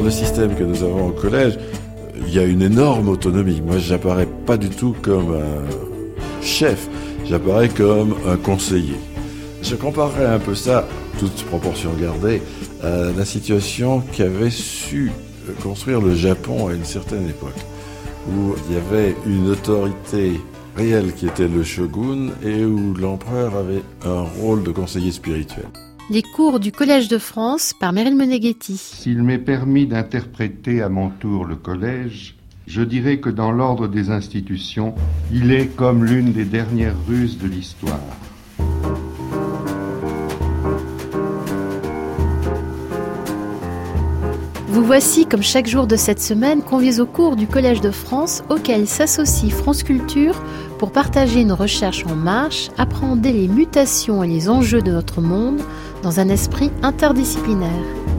le système que nous avons au collège, il y a une énorme autonomie. Moi, j'apparais pas du tout comme un chef, j'apparais comme un conseiller. Je comparerais un peu ça, toute proportion gardée, à la situation qu'avait su construire le Japon à une certaine époque, où il y avait une autorité réelle qui était le shogun et où l'empereur avait un rôle de conseiller spirituel. Les cours du Collège de France par Meryl Meneghetti. S'il m'est permis d'interpréter à mon tour le collège, je dirais que dans l'ordre des institutions, il est comme l'une des dernières ruses de l'histoire. Vous voici, comme chaque jour de cette semaine, conviés au cours du Collège de France, auquel s'associe France Culture pour partager nos recherches en marche, appréhender les mutations et les enjeux de notre monde dans un esprit interdisciplinaire.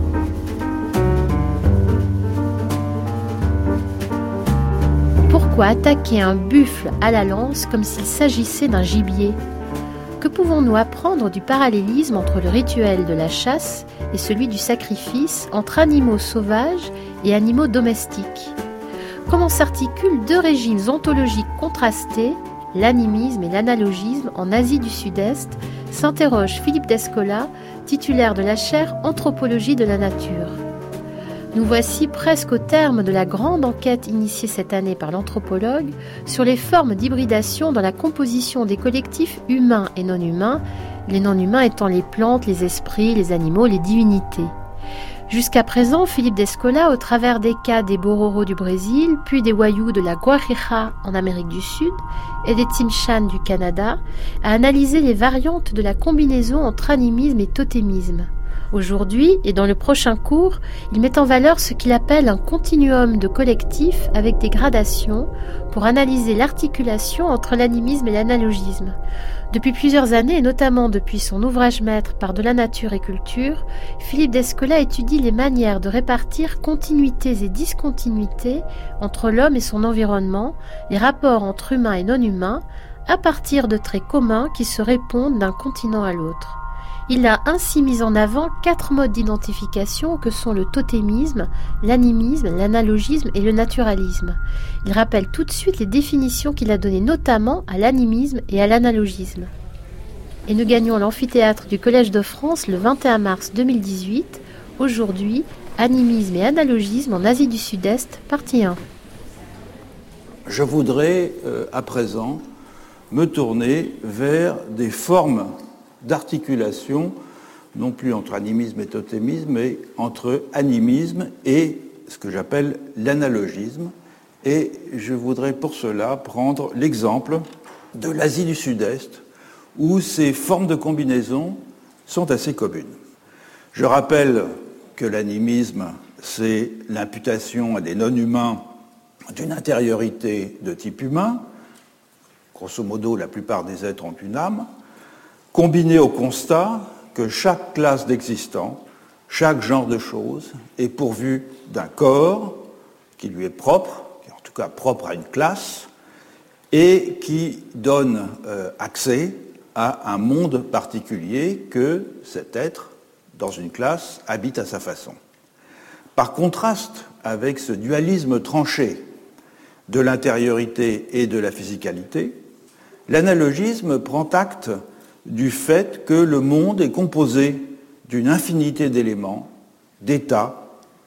Pourquoi attaquer un buffle à la lance comme s'il s'agissait d'un gibier ? Que pouvons-nous apprendre du parallélisme entre le rituel de la chasse et celui du sacrifice, entre animaux sauvages et animaux domestiques ? Comment s'articulent deux régimes ontologiques contrastés, l'animisme et l'analogisme, en Asie du Sud-Est, s'interroge Philippe Descola, titulaire de la chaire Anthropologie de la nature. Nous voici presque au terme de la grande enquête initiée cette année par l'anthropologue sur les formes d'hybridation dans la composition des collectifs humains et non humains, les non-humains étant les plantes, les esprits, les animaux, les divinités. Jusqu'à présent, Philippe Descola, au travers des cas des Bororo du Brésil, puis des Wayuu de la Guajira en Amérique du Sud et des Tsimshian du Canada, a analysé les variantes de la combinaison entre animisme et totémisme. Aujourd'hui, et dans le prochain cours, il met en valeur ce qu'il appelle un continuum de collectifs avec des gradations pour analyser l'articulation entre l'animisme et l'analogisme. Depuis plusieurs années, et notamment depuis son ouvrage maître Par de la nature et culture, Philippe Descola étudie les manières de répartir continuités et discontinuités entre l'homme et son environnement, les rapports entre humains et non-humains, à partir de traits communs qui se répondent d'un continent à l'autre. Il a ainsi mis en avant 4 modes d'identification que sont le totémisme, l'animisme, l'analogisme et le naturalisme. Il rappelle tout de suite les définitions qu'il a données notamment à l'animisme et à l'analogisme. Et nous gagnons l'amphithéâtre du Collège de France le 21 mars 2018. Aujourd'hui, animisme et analogisme en Asie du Sud-Est, partie 1. Je voudrais à présent me tourner vers des formes d'articulation, non plus entre animisme et totémisme, mais entre animisme et ce que j'appelle l'analogisme. Et je voudrais pour cela prendre l'exemple de l'Asie du Sud-Est, où ces formes de combinaison sont assez communes. Je rappelle que l'animisme, c'est l'imputation à des non-humains d'une intériorité de type humain. Grosso modo, la plupart des êtres ont une âme, combiné au constat que chaque classe d'existants, chaque genre de choses, est pourvu d'un corps qui lui est propre, qui est en tout cas propre à une classe, et qui donne accès à un monde particulier que cet être, dans une classe, habite à sa façon. Par contraste avec ce dualisme tranché de l'intériorité et de la physicalité, l'analogisme prend acte du fait que le monde est composé d'une infinité d'éléments, d'états,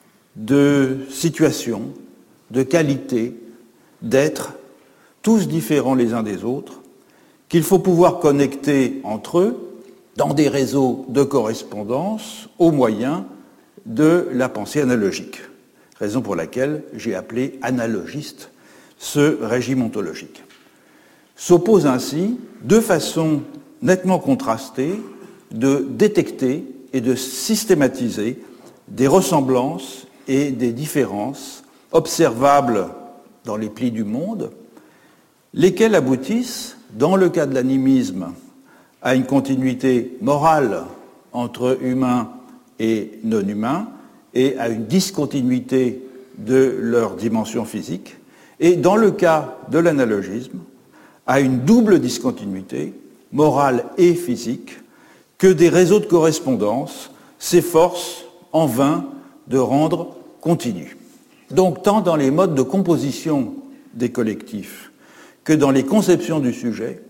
de situations, de qualités, d'êtres, tous différents les uns des autres, qu'il faut pouvoir connecter entre eux dans des réseaux de correspondance au moyen de la pensée analogique, raison pour laquelle j'ai appelé analogiste ce régime ontologique. S'opposent ainsi deux façons nettement contrastées de détecter et de systématiser des ressemblances et des différences observables dans les plis du monde, lesquelles aboutissent, dans le cas de l'animisme, à une continuité morale entre humains et non-humains et à une discontinuité de leur dimension physique, et dans le cas de l'analogisme, à une double discontinuité, morale et physique, que des réseaux de correspondance s'efforcent en vain de rendre continue. Donc, tant dans les modes de composition des collectifs que dans les conceptions du sujet,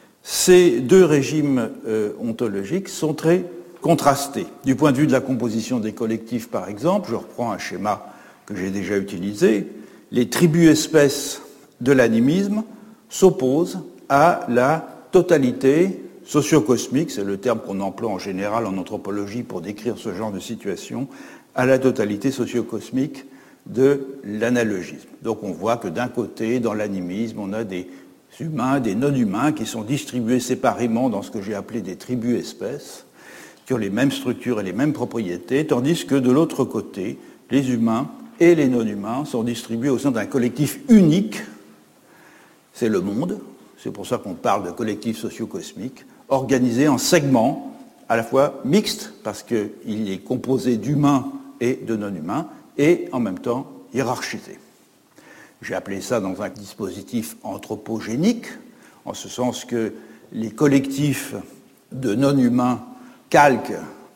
ces deux régimes ontologiques sont très contrastés. Du point de vue de la composition des collectifs, par exemple, je reprends un schéma que j'ai déjà utilisé, les tribus-espèces de l'animisme s'opposent à la totalité socio-cosmique, c'est le terme qu'on emploie en général en anthropologie pour décrire ce genre de situation, à la totalité socio-cosmique de l'analogisme. Donc on voit que d'un côté, dans l'animisme, on a des humains, des non-humains qui sont distribués séparément dans ce que j'ai appelé des tribus-espèces, qui ont les mêmes structures et les mêmes propriétés, tandis que de l'autre côté, les humains et les non-humains sont distribués au sein d'un collectif unique, c'est le monde, c'est pour ça qu'on parle de collectif socio-cosmique, organisé en segments à la fois mixtes, parce qu'il est composé d'humains et de non-humains, et en même temps hiérarchisé. J'ai appelé ça dans un dispositif anthropogénique, en ce sens que les collectifs de non-humains calquent,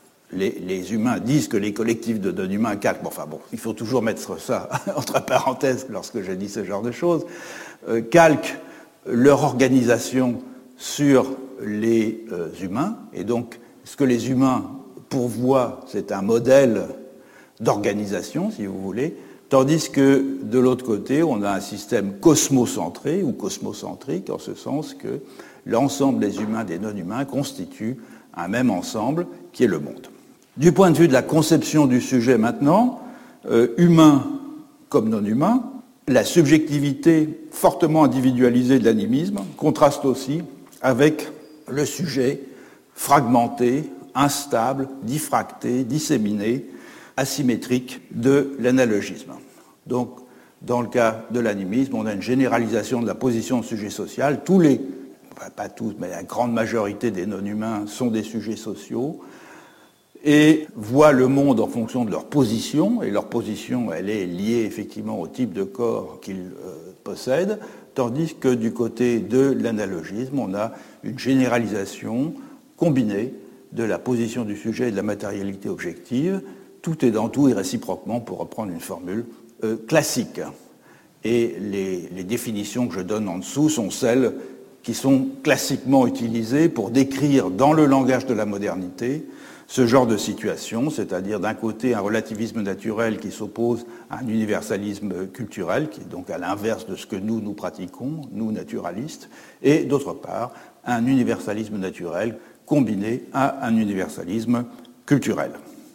les humains disent que les collectifs de non-humains calquent, il faut toujours mettre ça entre parenthèses lorsque je dis ce genre de choses, calquent leur organisation sur les humains, et donc ce que les humains pourvoient, c'est un modèle d'organisation, si vous voulez, tandis que de l'autre côté, on a un système cosmocentré ou cosmocentrique, en ce sens que l'ensemble des humains, des non-humains, constitue un même ensemble qui est le monde. Du point de vue de la conception du sujet maintenant, humain comme non-humain, la subjectivité fortement individualisée de l'animisme contraste aussi avec le sujet fragmenté, instable, diffracté, disséminé, asymétrique de l'analogisme. Donc, dans le cas de l'animisme, on a une généralisation de la position de sujet social. Pas tous, mais la grande majorité des non-humains sont des sujets sociaux et voient le monde en fonction de leur position, et leur position, elle est liée effectivement au type de corps qu'ils possèdent, tandis que du côté de l'analogisme, on a une généralisation combinée de la position du sujet et de la matérialité objective. Tout est dans tout et réciproquement, pour reprendre une formule classique. Et les définitions que je donne en dessous sont celles qui sont classiquement utilisées pour décrire dans le langage de la modernité ce genre de situation, c'est-à-dire d'un côté un relativisme naturel qui s'oppose à un universalisme culturel, qui est donc à l'inverse de ce que nous pratiquons, nous naturalistes, et d'autre part un universalisme naturel combiné à un universalisme culturel.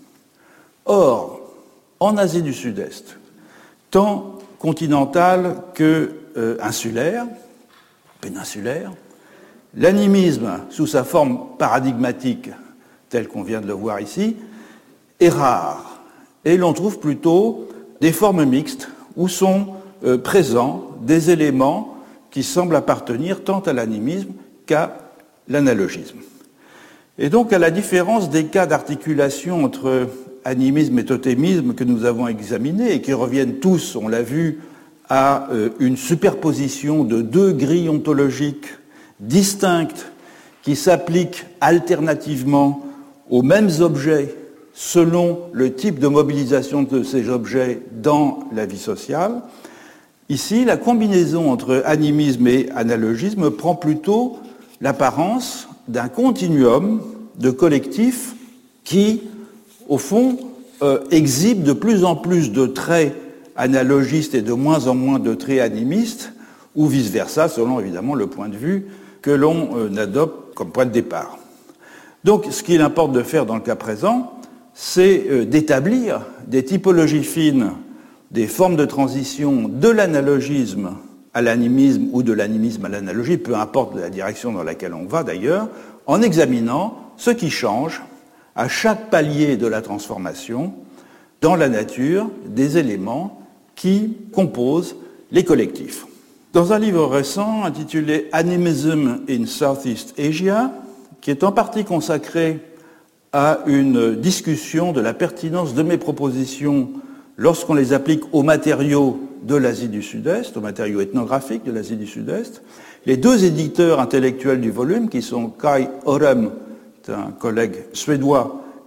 Or, en Asie du Sud-Est, tant continentale que insulaire, péninsulaire, l'animisme, sous sa forme paradigmatique, telle qu'on vient de le voir ici, est rare. Et l'on trouve plutôt des formes mixtes où sont présents des éléments qui semblent appartenir tant à l'animisme qu'à l'analogisme. Et donc, à la différence des cas d'articulation entre animisme et totémisme que nous avons examinés et qui reviennent tous, on l'a vu, à une superposition de deux grilles ontologiques distinctes qui s'appliquent alternativement aux mêmes objets selon le type de mobilisation de ces objets dans la vie sociale. Ici, la combinaison entre animisme et analogisme prend plutôt l'apparence d'un continuum de collectifs qui, au fond, exhibe de plus en plus de traits analogistes et de moins en moins de traits animistes, ou vice-versa, selon évidemment le point de vue que l'on adopte comme point de départ. Donc, ce qu'il importe de faire dans le cas présent, c'est d'établir des typologies fines, des formes de transition de l'analogisme à l'animisme ou de l'animisme à l'analogie, peu importe la direction dans laquelle on va d'ailleurs, en examinant ce qui change à chaque palier de la transformation dans la nature des éléments qui composent les collectifs. Dans un livre récent intitulé Animism in Southeast Asia, qui est en partie consacré à une discussion de la pertinence de mes propositions lorsqu'on les applique aux matériaux de l'Asie du Sud-Est, aux matériaux ethnographiques de l'Asie du Sud-Est, les deux éditeurs intellectuels du volume, qui sont Kai Orem, un collègue suédois,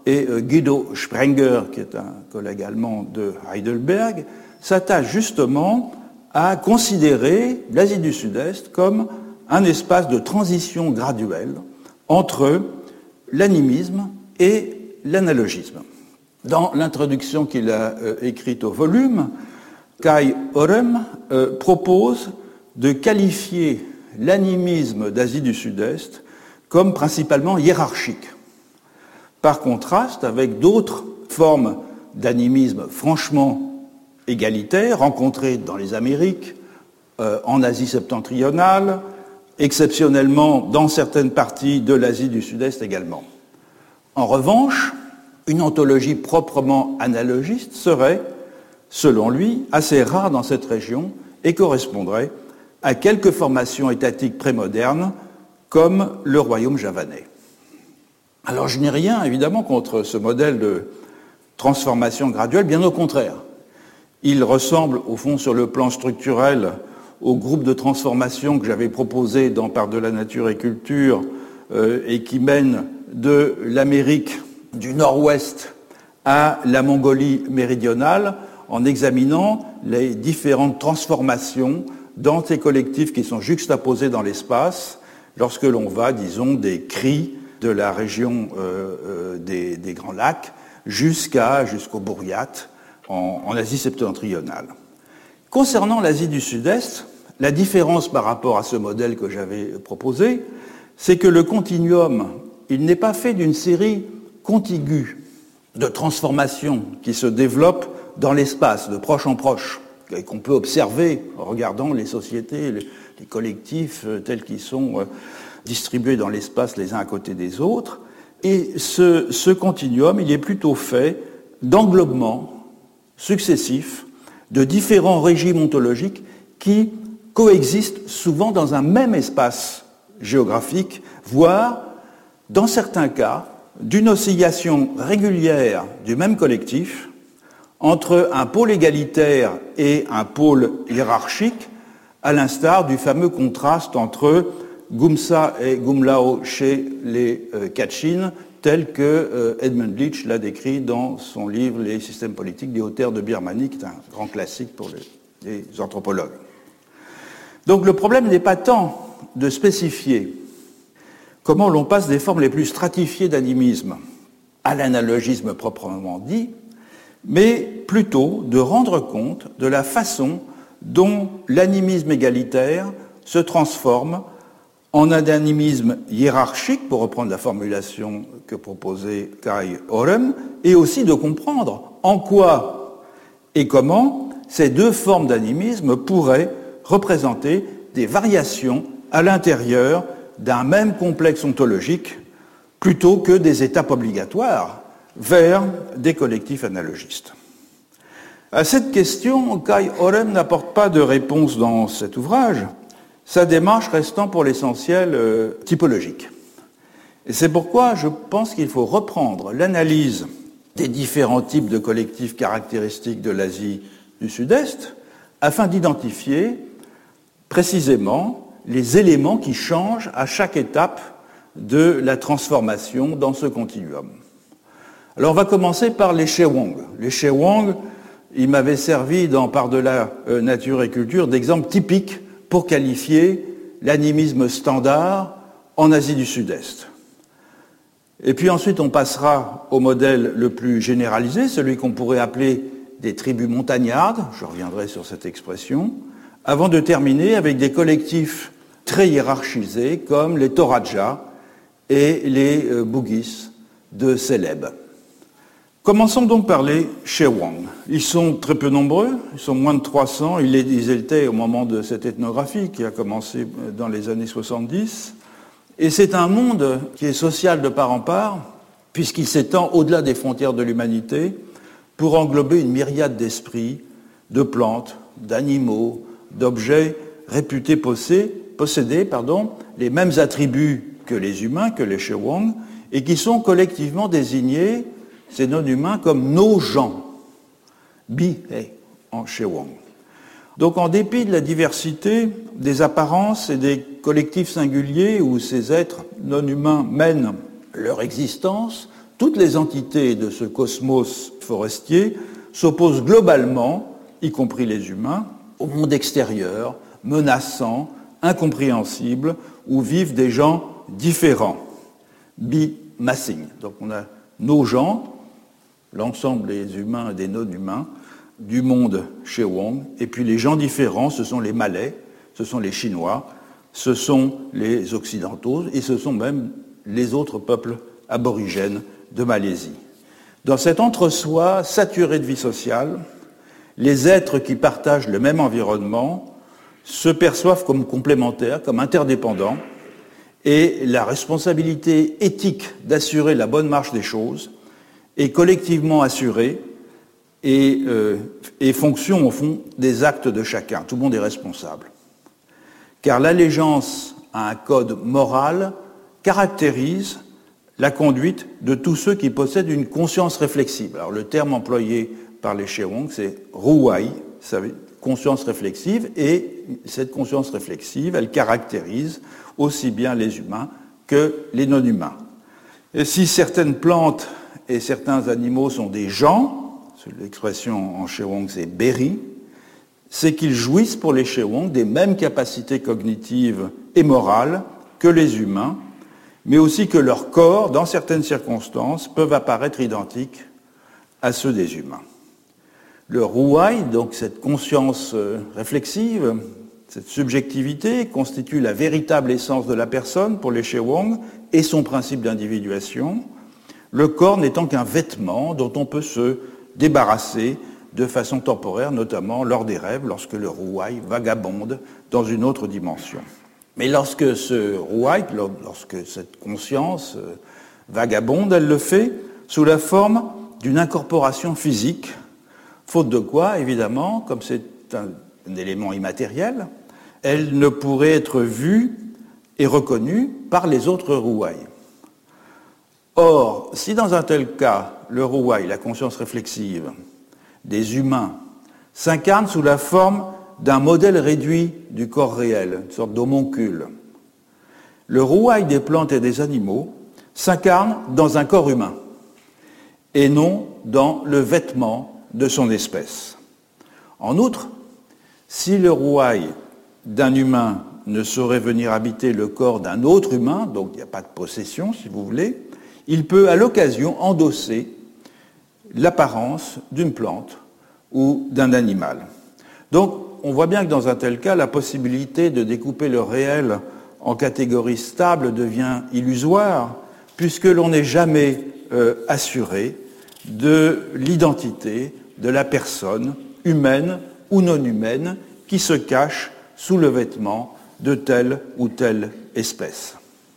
et Guido Sprenger, qui est un collègue allemand de Heidelberg, s'attache justement à considérer l'Asie du Sud-Est comme un espace de transition graduelle entre l'animisme et l'analogisme. Dans l'introduction qu'il a écrite au volume, Kai Orem propose de qualifier l'animisme d'Asie du Sud-Est comme principalement hiérarchique, par contraste avec d'autres formes d'animisme franchement égalitaires rencontrées dans les Amériques, en Asie septentrionale, exceptionnellement dans certaines parties de l'Asie du Sud-Est également. En revanche, une ontologie proprement analogiste serait, selon lui, assez rare dans cette région et correspondrait à quelques formations étatiques prémodernes comme le royaume javanais. Alors je n'ai rien évidemment contre ce modèle de transformation graduelle, bien au contraire. Il ressemble au fond sur le plan structurel au groupe de transformation que j'avais proposé dans Par de la nature et culture et qui mène de l'Amérique du Nord-Ouest à la Mongolie méridionale en examinant les différentes transformations dans ces collectifs qui sont juxtaposés dans l'espace lorsque l'on va, disons, des cris de la région des Grands Lacs jusqu'au Bouriate en Asie septentrionale. Concernant l'Asie du Sud-Est, la différence par rapport à ce modèle que j'avais proposé, c'est que le continuum, il n'est pas fait d'une série contiguë de transformations qui se développent dans l'espace, de proche en proche, et qu'on peut observer en regardant les sociétés, les collectifs tels qu'ils sont distribués dans l'espace les uns à côté des autres. Et ce continuum, il est plutôt fait d'englobements successifs de différents régimes ontologiques qui coexistent souvent dans un même espace géographique, voire, dans certains cas, d'une oscillation régulière du même collectif entre un pôle égalitaire et un pôle hiérarchique, à l'instar du fameux contraste entre Gumsa et Gumlao chez les Kachin, tel que Edmund Leach l'a décrit dans son livre « Les systèmes politiques des hautes terres de Birmanie », qui est un grand classique pour les anthropologues. Donc le problème n'est pas tant de spécifier comment l'on passe des formes les plus stratifiées d'animisme à l'analogisme proprement dit, mais plutôt de rendre compte de la façon dont l'animisme égalitaire se transforme en un animisme hiérarchique, pour reprendre la formulation que proposait Kai Orem, et aussi de comprendre en quoi et comment ces deux formes d'animisme pourraient représenter des variations à l'intérieur d'un même complexe ontologique, plutôt que des étapes obligatoires vers des collectifs analogistes. À cette question, Kai Orem n'apporte pas de réponse dans cet ouvrage, sa démarche restant pour l'essentiel typologique. Et c'est pourquoi je pense qu'il faut reprendre l'analyse des différents types de collectifs caractéristiques de l'Asie du Sud-Est afin d'identifier précisément les éléments qui changent à chaque étape de la transformation dans ce continuum. Alors on va commencer par les Shewang. Les Shewang, ils m'avaient servi dans Par de la nature et culture d'exemple typique pour qualifier l'animisme standard en Asie du Sud-Est. Et puis ensuite on passera au modèle le plus généralisé, celui qu'on pourrait appeler des tribus montagnardes, je reviendrai sur cette expression, avant de terminer avec des collectifs très hiérarchisés comme les Toraja et les Bugis de Célèbes. Commençons donc par les Shewang. Ils sont très peu nombreux, ils sont moins de 300, ils étaient au moment de cette ethnographie qui a commencé dans les années 70. Et c'est un monde qui est social de part en part, puisqu'il s'étend au-delà des frontières de l'humanité pour englober une myriade d'esprits, de plantes, d'animaux, d'objets réputés posséder les mêmes attributs que les humains, que les Shewang, et qui sont collectivement désignés, ces non-humains, comme nos gens, bi en Shewang. Donc en dépit de la diversité des apparences et des collectifs singuliers où ces êtres non-humains mènent leur existence, toutes les entités de ce cosmos forestier s'opposent globalement, y compris les humains, au monde extérieur, menaçant, incompréhensible, où vivent des gens différents. Bi-massing. Donc on a nos gens, l'ensemble des humains et des non-humains, du monde Shewong, et puis les gens différents, ce sont les Malais, ce sont les Chinois, ce sont les Occidentaux, et ce sont même les autres peuples aborigènes de Malaisie. Dans cet entre-soi saturé de vie sociale, les êtres qui partagent le même environnement se perçoivent comme complémentaires, comme interdépendants, et la responsabilité éthique d'assurer la bonne marche des choses est collectivement assurée et fonction, au fond, des actes de chacun. Tout le monde est responsable. Car l'allégeance à un code moral caractérise la conduite de tous ceux qui possèdent une conscience réflexive. Alors le terme employé par les Shewong, c'est ruwai, ça veut dire conscience réflexive, et cette conscience réflexive, elle caractérise aussi bien les humains que les non-humains. Et si certaines plantes et certains animaux sont des gens, l'expression en Shewong c'est beri, c'est qu'ils jouissent pour les Shewong des mêmes capacités cognitives et morales que les humains, mais aussi que leurs corps, dans certaines circonstances, peuvent apparaître identiques à ceux des humains. Le ruwai, donc cette conscience réflexive, cette subjectivité, constitue la véritable essence de la personne pour les Shewong et son principe d'individuation, le corps n'étant qu'un vêtement dont on peut se débarrasser de façon temporaire, notamment lors des rêves, lorsque le ruwai vagabonde dans une autre dimension. Mais lorsque ce ruwai, lorsque cette conscience vagabonde, elle le fait sous la forme d'une incorporation physique, faute de quoi, évidemment, comme c'est un élément immatériel, elle ne pourrait être vue et reconnue par les autres ruwai. Or, si dans un tel cas, le ruwai, la conscience réflexive des humains, s'incarne sous la forme d'un modèle réduit du corps réel, une sorte d'homoncule, le ruwai des plantes et des animaux s'incarne dans un corps humain et non dans le vêtement de son espèce. En outre, si le ruwai d'un humain ne saurait venir habiter le corps d'un autre humain, donc il n'y a pas de possession si vous voulez, il peut à l'occasion endosser l'apparence d'une plante ou d'un animal. Donc on voit bien que dans un tel cas, la possibilité de découper le réel en catégories stables devient illusoire, puisque l'on n'est jamais assuré de l'identité de la personne humaine ou non humaine qui se cache sous le vêtement de telle ou telle espèce.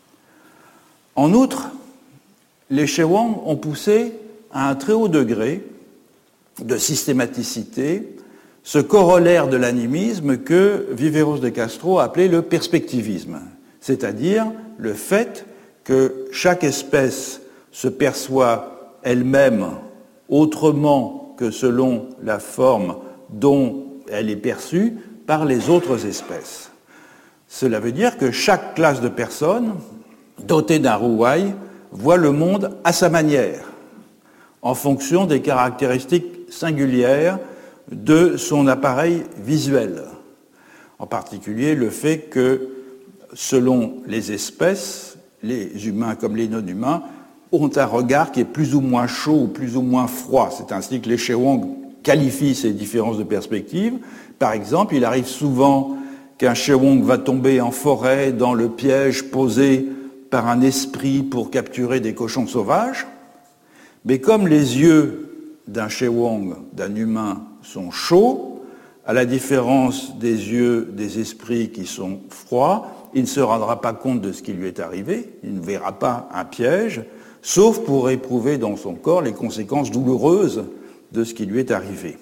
En outre, les Shewong ont poussé à un très haut degré de systématicité ce corollaire de l'animisme que Viveros de Castro a appelé le perspectivisme, c'est-à-dire le fait que chaque espèce se perçoit elle-même autrement que selon la forme dont elle est perçue par les autres espèces. Cela veut dire que chaque classe de personnes dotée d'un ruwai voit le monde à sa manière, en fonction des caractéristiques singulières de son appareil visuel. En particulier le fait que, selon les espèces, les humains comme les non-humains ont un regard qui est plus ou moins chaud ou plus ou moins froid. C'est ainsi que les Shewong qualifient ces différences de perspective. Par exemple, il arrive souvent qu'un Shewong va tomber en forêt dans le piège posé par un esprit pour capturer des cochons sauvages, mais comme les yeux d'un Shewong, d'un humain, sont chauds, à la différence des yeux des esprits qui sont froids, il ne se rendra pas compte de ce qui lui est arrivé, il ne verra pas un piège, sauf pour éprouver dans son corps les conséquences douloureuses de ce qui lui est arrivé.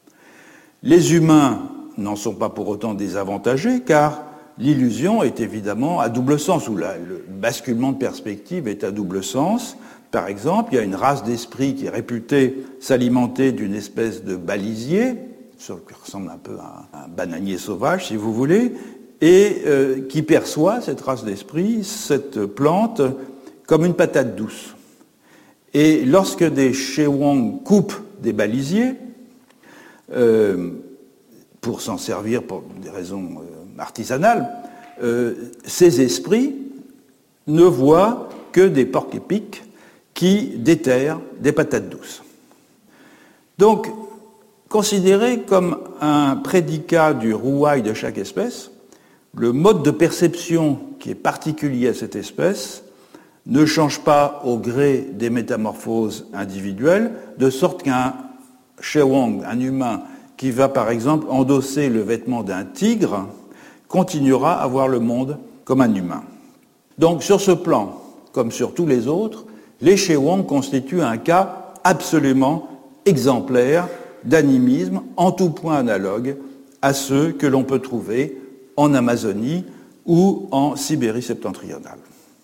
Les humains n'en sont pas pour autant désavantagés, car l'illusion est évidemment à double sens, ou le basculement de perspective est à double sens. Par exemple, il y a une race d'esprits qui est réputée s'alimenter d'une espèce de balisier, qui ressemble un peu à un bananier sauvage, si vous voulez, et qui perçoit, cette race d'esprits, cette plante, comme une patate douce. Et lorsque des Chewang coupent des balisiers, pour s'en servir pour des raisons artisanales, ces esprits ne voient que des porcs-épics qui déterrent des patates douces. Donc, considéré comme un prédicat du rouaille de chaque espèce, le mode de perception qui est particulier à cette espèce ne change pas au gré des métamorphoses individuelles, de sorte qu'un Chewang, un humain, qui va par exemple endosser le vêtement d'un tigre, continuera à voir le monde comme un humain. Donc sur ce plan, comme sur tous les autres, les Chewang constituent un cas absolument exemplaire d'animisme en tout point analogue à ceux que l'on peut trouver en Amazonie ou en Sibérie septentrionale.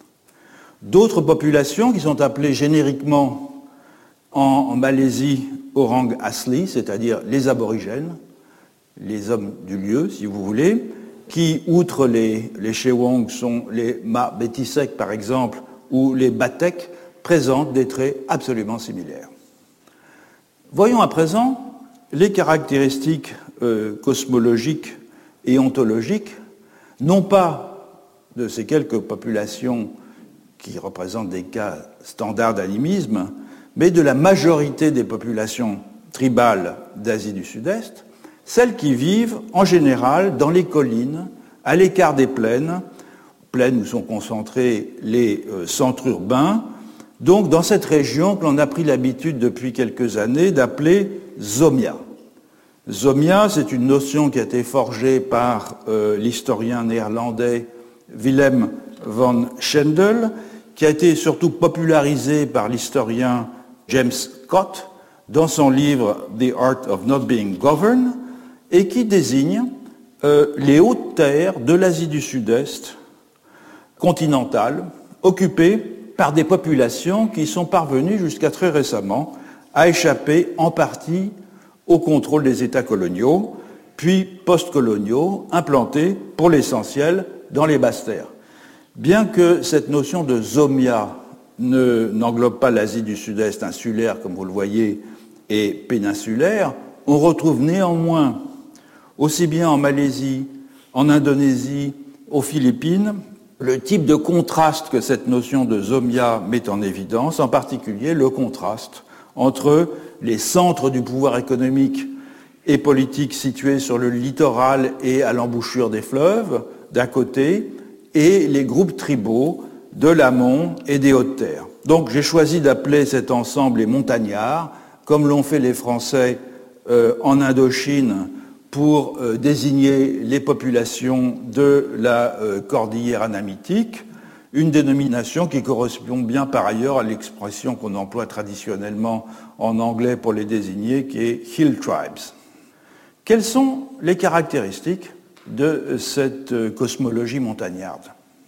D'autres populations qui sont appelées génériquement en Malaisie Orang Asli, c'est-à-dire les aborigènes, les hommes du lieu, si vous voulez, qui, outre les Chewang, sont les Ma Betisek, par exemple, ou les Batek, présentent des traits absolument similaires. Voyons à présent les caractéristiques cosmologiques et ontologiques, non pas de ces quelques populations qui représentent des cas standards d'animisme, mais de la majorité des populations tribales d'Asie du Sud-Est, celles qui vivent en général dans les collines, à l'écart des plaines où sont concentrés les centres urbains, donc dans cette région que l'on a pris l'habitude depuis quelques années d'appeler Zomia. Zomia, c'est une notion qui a été forgée par l'historien néerlandais Willem van Schendel, qui a été surtout popularisée par l'historien James Scott dans son livre The Art of Not Being Governed, et qui désigne les hautes terres de l'Asie du Sud-Est continentale, occupées par des populations qui sont parvenues jusqu'à très récemment à échapper en partie au contrôle des États coloniaux, puis post-coloniaux, implantés pour l'essentiel dans les basses terres. Bien que cette notion de Zomia n'englobe pas l'Asie du Sud-Est insulaire, comme vous le voyez, et péninsulaire, on retrouve néanmoins, aussi bien en Malaisie, en Indonésie, aux Philippines, le type de contraste que cette notion de Zomia met en évidence, en particulier le contraste entre les centres du pouvoir économique et politique situés sur le littoral et à l'embouchure des fleuves, d'un côté, et les groupes tribaux de l'amont et des hautes terres. Donc j'ai choisi d'appeler cet ensemble les montagnards, comme l'ont fait les Français en Indochine pour désigner les populations de la cordillère anamitique, une dénomination qui correspond bien par ailleurs à l'expression qu'on emploie traditionnellement en anglais pour les désigner, qui est Hill Tribes. Quelles sont les caractéristiques de cette cosmologie montagnarde?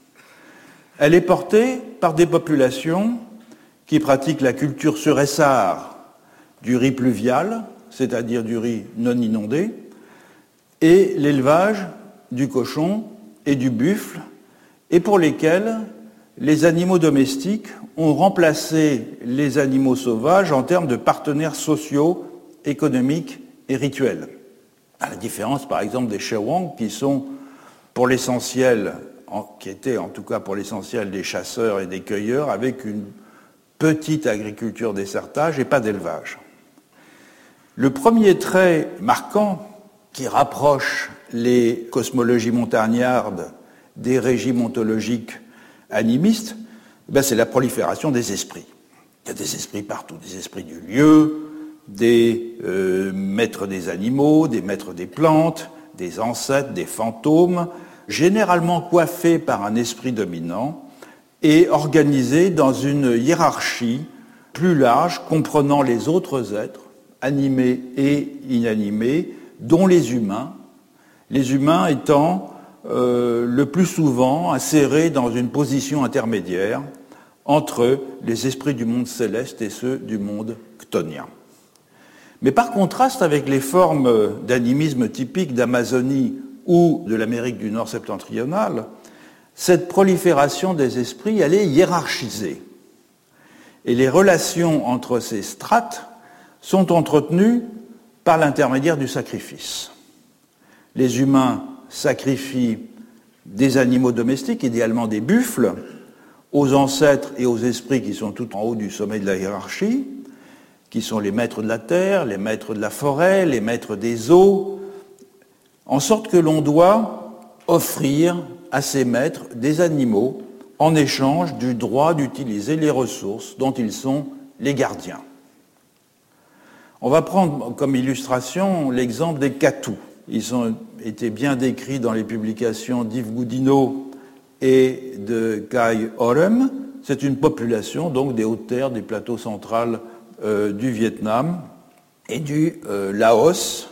Elle est portée par des populations qui pratiquent la culture sur essar du riz pluvial, c'est-à-dire du riz non inondé, et l'élevage du cochon et du buffle, et pour lesquels les animaux domestiques ont remplacé les animaux sauvages en termes de partenaires sociaux, économiques et rituels. À la différence, par exemple, des Chewang, qui sont, pour l'essentiel, qui étaient en tout cas pour l'essentiel des chasseurs et des cueilleurs, avec une petite agriculture d'essertage et pas d'élevage. Le premier trait marquant qui rapproche les cosmologies montagnardes des régimes ontologiques animistes, c'est la prolifération des esprits. Il y a des esprits partout, des esprits du lieu, des maîtres des animaux, des maîtres des plantes, des ancêtres, des fantômes, généralement coiffés par un esprit dominant et organisés dans une hiérarchie plus large comprenant les autres êtres, animés et inanimés, dont les humains étant le plus souvent insérés dans une position intermédiaire entre les esprits du monde céleste et ceux du monde chthonien. Mais par contraste avec les formes d'animisme typiques d'Amazonie ou de l'Amérique du Nord septentrionale, cette prolifération des esprits, elle est hiérarchisée. Et les relations entre ces strates sont entretenues par l'intermédiaire du sacrifice. Les humains sacrifient des animaux domestiques, idéalement des buffles, aux ancêtres et aux esprits qui sont tout en haut du sommet de la hiérarchie, qui sont les maîtres de la terre, les maîtres de la forêt, les maîtres des eaux, en sorte que l'on doit offrir à ces maîtres des animaux en échange du droit d'utiliser les ressources dont ils sont les gardiens. On va prendre comme illustration l'exemple des Katous. Ils ont été bien décrits dans les publications d'Yves Goudineau et de Kai Orem. C'est une population donc des hautes terres, des plateaux centrales du Vietnam et du Laos,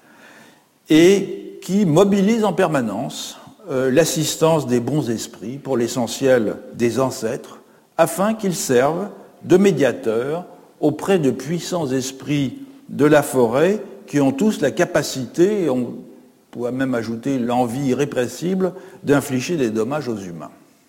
et qui mobilise en permanence l'assistance des bons esprits, pour l'essentiel des ancêtres, afin qu'ils servent de médiateurs auprès de puissants esprits de la forêt qui ont tous la capacité, et on pourrait même ajouter l'envie irrépressible, d'infliger des dommages aux humains.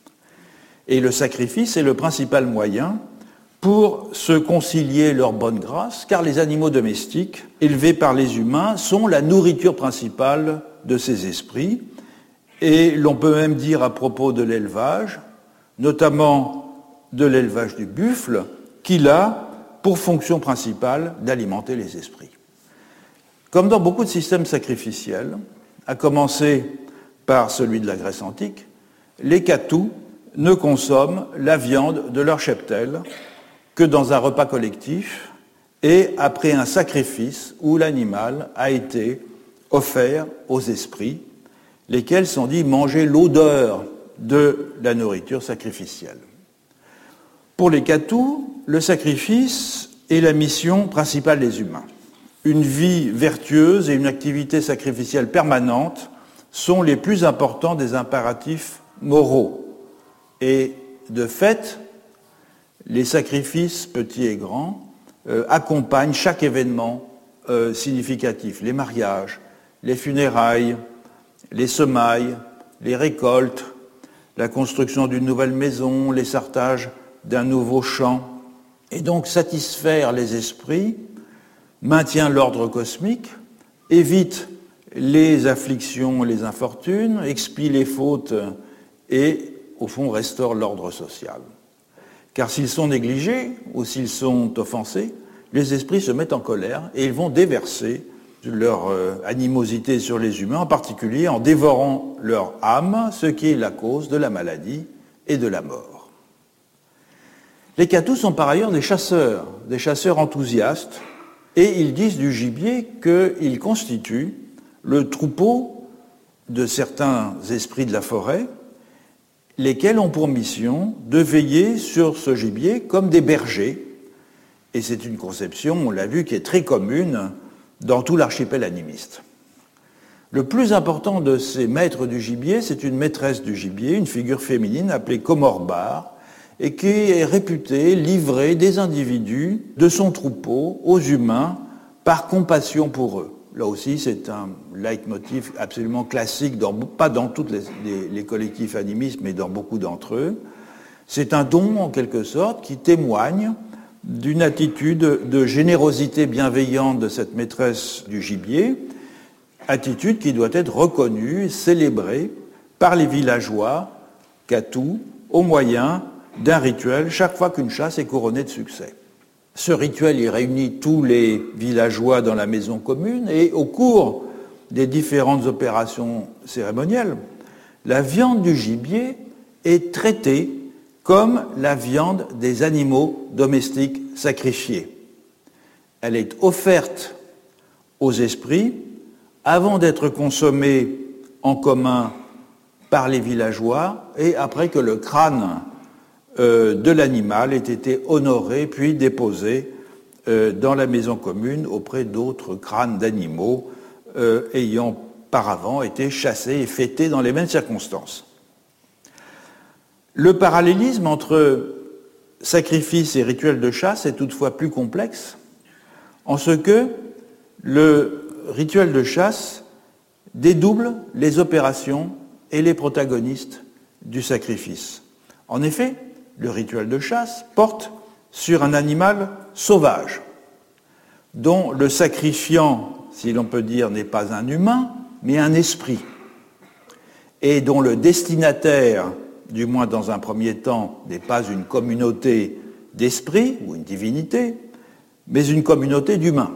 Et le sacrifice est le principal moyen pour se concilier leur bonne grâce, car les animaux domestiques élevés par les humains sont la nourriture principale de ces esprits. Et l'on peut même dire à propos de l'élevage, notamment de l'élevage du buffle, qu'il a pour fonction principale d'alimenter les esprits. Comme dans beaucoup de systèmes sacrificiels, à commencer par celui de la Grèce antique, les Katous ne consomment la viande de leur cheptel que dans un repas collectif et après un sacrifice où l'animal a été offert aux esprits, lesquels sont dits manger l'odeur de la nourriture sacrificielle. Pour les Katous, le sacrifice est la mission principale des humains. Une vie vertueuse et une activité sacrificielle permanente sont les plus importants des impératifs moraux. Et de fait, les sacrifices petits et grands accompagnent chaque événement significatif. Les mariages, les funérailles, les semailles, les récoltes, la construction d'une nouvelle maison, les sartages d'un nouveau champ. Et donc satisfaire les esprits maintient l'ordre cosmique, évite les afflictions, les infortunes, expie les fautes et, au fond, restaure l'ordre social. Car s'ils sont négligés ou s'ils sont offensés, les esprits se mettent en colère et ils vont déverser leur animosité sur les humains, en particulier en dévorant leur âme, ce qui est la cause de la maladie et de la mort. Les Katous sont par ailleurs des chasseurs enthousiastes, et ils disent du gibier qu'il constitue le troupeau de certains esprits de la forêt, lesquels ont pour mission de veiller sur ce gibier comme des bergers. Et c'est une conception, on l'a vu, qui est très commune dans tout l'archipel animiste. Le plus important de ces maîtres du gibier, c'est une maîtresse du gibier, une figure féminine appelée Comorbar, et qui est réputée livrer des individus de son troupeau aux humains par compassion pour eux. Là aussi, c'est un leitmotiv absolument classique, pas dans tous les collectifs animistes, mais dans beaucoup d'entre eux. C'est un don, en quelque sorte, qui témoigne d'une attitude de générosité bienveillante de cette maîtresse du gibier, attitude qui doit être reconnue, célébrée par les villageois Katous au moyen d'un rituel chaque fois qu'une chasse est couronnée de succès. Ce rituel, il réunit tous les villageois dans la maison commune et au cours des différentes opérations cérémonielles, la viande du gibier est traitée comme la viande des animaux domestiques sacrifiés. Elle est offerte aux esprits avant d'être consommée en commun par les villageois et après que le crâne de l'animal ait été honoré puis déposé dans la maison commune auprès d'autres crânes d'animaux ayant auparavant été chassés et fêtés dans les mêmes circonstances. Le parallélisme entre sacrifice et rituel de chasse est toutefois plus complexe, en ce que le rituel de chasse dédouble les opérations et les protagonistes du sacrifice. En effet, le rituel de chasse porte sur un animal sauvage, dont le sacrifiant, si l'on peut dire, n'est pas un humain, mais un esprit, et dont le destinataire, du moins dans un premier temps, n'est pas une communauté d'esprit ou une divinité, mais une communauté d'humains.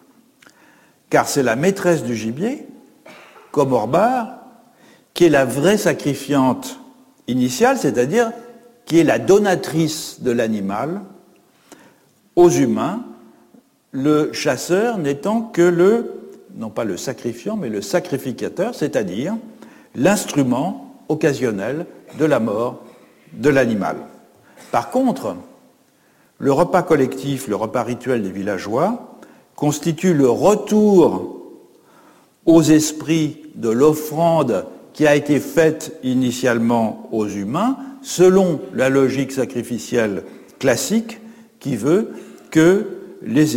Car c'est la maîtresse du gibier, Comorbar, qui est la vraie sacrifiante initiale, c'est-à-dire qui est la donatrice de l'animal aux humains, le chasseur n'étant que non pas le sacrifiant, mais le sacrificateur, c'est-à-dire l'instrument occasionnel de la mort de l'animal. Par contre, le repas collectif, le repas rituel des villageois, constitue le retour aux esprits de l'offrande qui a été faite initialement aux humains, selon la logique sacrificielle classique qui veut que les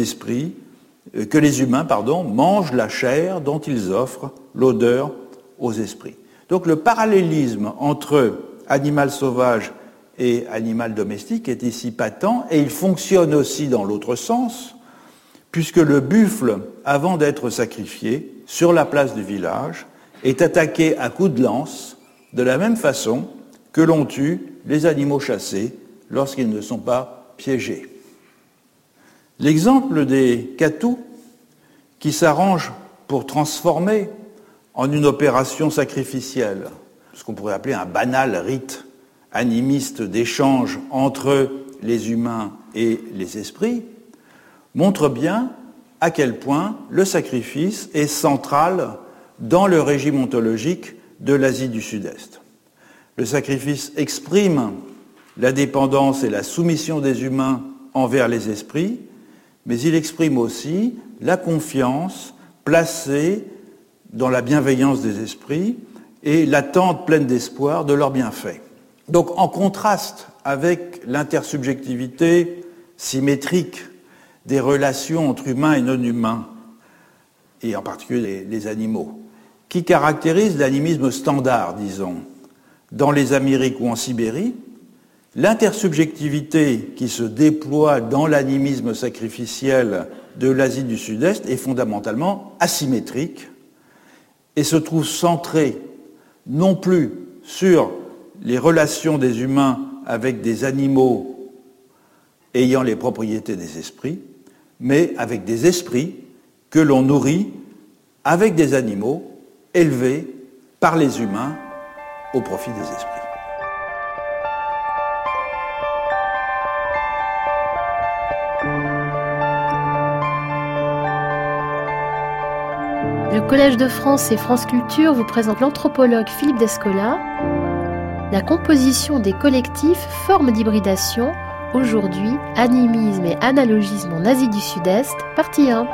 humains mangent la chair dont ils offrent l'odeur aux esprits. Donc le parallélisme entre animal sauvage et animal domestique est ici patent, et il fonctionne aussi dans l'autre sens, puisque le buffle, avant d'être sacrifié, sur la place du village, est attaqué à coups de lance, de la même façon que l'on tue les animaux chassés lorsqu'ils ne sont pas piégés. L'exemple des Katous, qui s'arrangent pour transformer en une opération sacrificielle ce qu'on pourrait appeler un banal rite animiste d'échange entre les humains et les esprits, montre bien à quel point le sacrifice est central dans le régime ontologique de l'Asie du Sud-Est. Le sacrifice exprime la dépendance et la soumission des humains envers les esprits, mais il exprime aussi la confiance placée dans la bienveillance des esprits et l'attente pleine d'espoir de leurs bienfaits. Donc, en contraste avec l'intersubjectivité symétrique des relations entre humains et non-humains, et en particulier les animaux, qui caractérise l'animisme standard, disons, dans les Amériques ou en Sibérie, l'intersubjectivité qui se déploie dans l'animisme sacrificiel de l'Asie du Sud-Est est fondamentalement asymétrique et se trouve centrée non plus sur les relations des humains avec des animaux ayant les propriétés des esprits, mais avec des esprits que l'on nourrit avec des animaux élevés par les humains au profit des esprits. Le Collège de France et France Culture vous présente l'anthropologue Philippe Descola. La composition des collectifs formes d'hybridation, aujourd'hui, animisme et analogisme en Asie du Sud-Est, partie 1.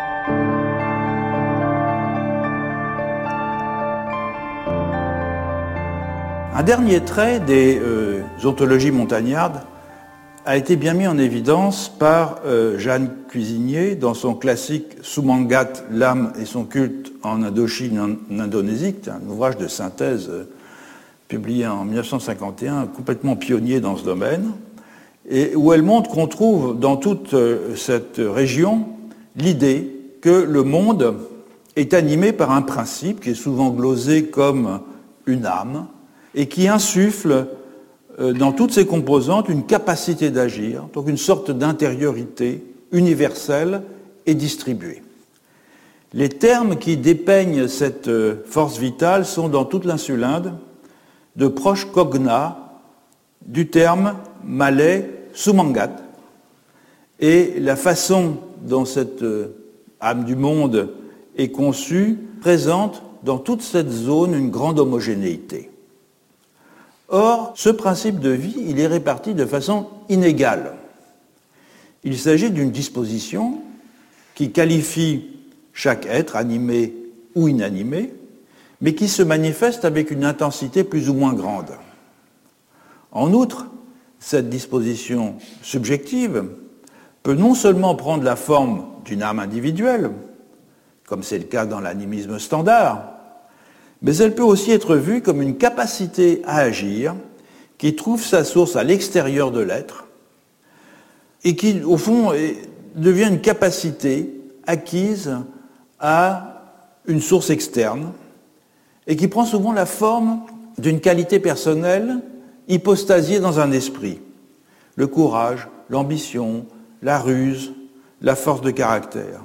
Un dernier trait des ontologies montagnardes a été bien mis en évidence par Jeanne Cuisinier dans son classique Sumangat, l'âme et son culte en Indochine, en Indonésie, un ouvrage de synthèse publié en 1951, complètement pionnier dans ce domaine, et où elle montre qu'on trouve dans toute cette région l'idée que le monde est animé par un principe qui est souvent glosé comme une âme et qui insuffle dans toutes ses composantes une capacité d'agir, donc une sorte d'intériorité universelle et distribuée. Les termes qui dépeignent cette force vitale sont dans toute l'insulinde de proches cognats du terme malais sumangat. Et la façon dont cette âme du monde est conçue présente dans toute cette zone une grande homogénéité. Or, ce principe de vie, il est réparti de façon inégale. Il s'agit d'une disposition qui qualifie chaque être, animé ou inanimé, mais qui se manifeste avec une intensité plus ou moins grande. En outre, cette disposition subjective peut non seulement prendre la forme d'une âme individuelle, comme c'est le cas dans l'animisme standard, mais elle peut aussi être vue comme une capacité à agir qui trouve sa source à l'extérieur de l'être, et qui, au fond, devient une capacité acquise à une source externe et qui prend souvent la forme d'une qualité personnelle hypostasiée dans un esprit. Le courage, l'ambition, la ruse, la force de caractère.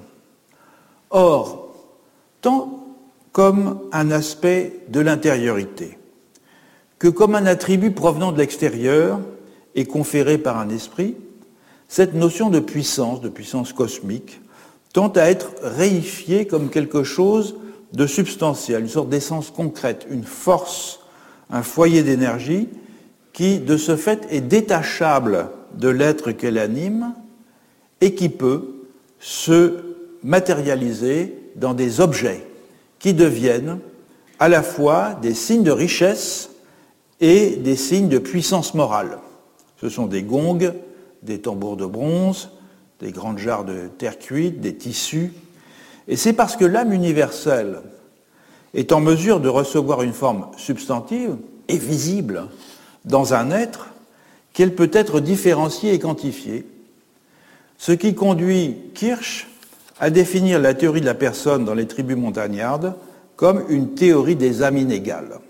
Or, tant comme un aspect de l'intériorité que comme un attribut provenant de l'extérieur et conféré par un esprit, cette notion de puissance cosmique, tend à être réifiée comme quelque chose de substantiel, une sorte d'essence concrète, une force, un foyer d'énergie qui, de ce fait, est détachable de l'être qu'elle anime et qui peut se matérialiser dans des objets qui deviennent à la fois des signes de richesse et des signes de puissance morale. Ce sont des gongs, des tambours de bronze, des grandes jarres de terre cuite, des tissus. Et c'est parce que l'âme universelle est en mesure de recevoir une forme substantive et visible dans un être qu'elle peut être différenciée et quantifiée, ce qui conduit Kirsch à définir la théorie de la personne dans les tribus montagnardes comme une théorie des âmes inégales.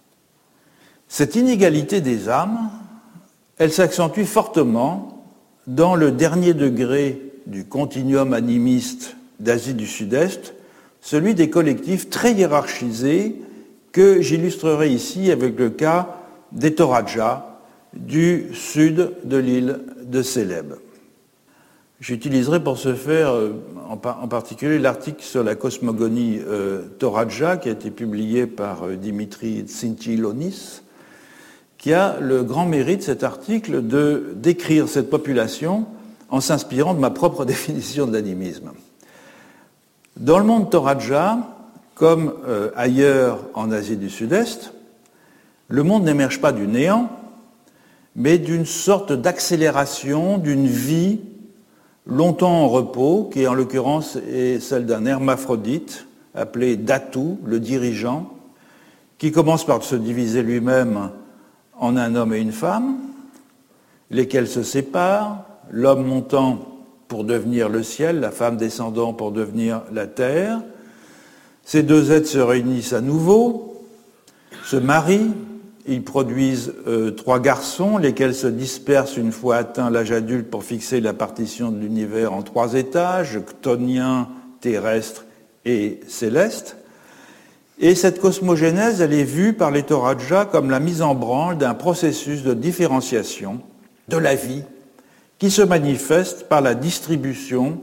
Cette inégalité des âmes, elle s'accentue fortement dans le dernier degré du continuum animiste d'Asie du Sud-Est, celui des collectifs très hiérarchisés que j'illustrerai ici avec le cas des Toraja du sud de l'île de Célèbes. J'utiliserai pour ce faire en particulier l'article sur la cosmogonie Toraja qui a été publié par Dimitri Tsintilonis, qui a le grand mérite, cet article, de décrire cette population en s'inspirant de ma propre définition de l'animisme. Dans le monde Toraja, comme ailleurs en Asie du Sud-Est, le monde n'émerge pas du néant, mais d'une sorte d'accélération, d'une vie longtemps en repos, qui en l'occurrence est celle d'un hermaphrodite appelé Datu, le dirigeant, qui commence par se diviser lui-même en un homme et une femme, lesquels se séparent, l'homme montant pour devenir le ciel, la femme descendant pour devenir la terre. Ces deux êtres se réunissent à nouveau, se marient, ils produisent 3 garçons, lesquels se dispersent une fois atteint l'âge adulte pour fixer la partition de l'univers en 3 étages, chtonien, terrestre et céleste. Et cette cosmogénèse, elle est vue par les Toraja comme la mise en branle d'un processus de différenciation de la vie qui se manifeste par la distribution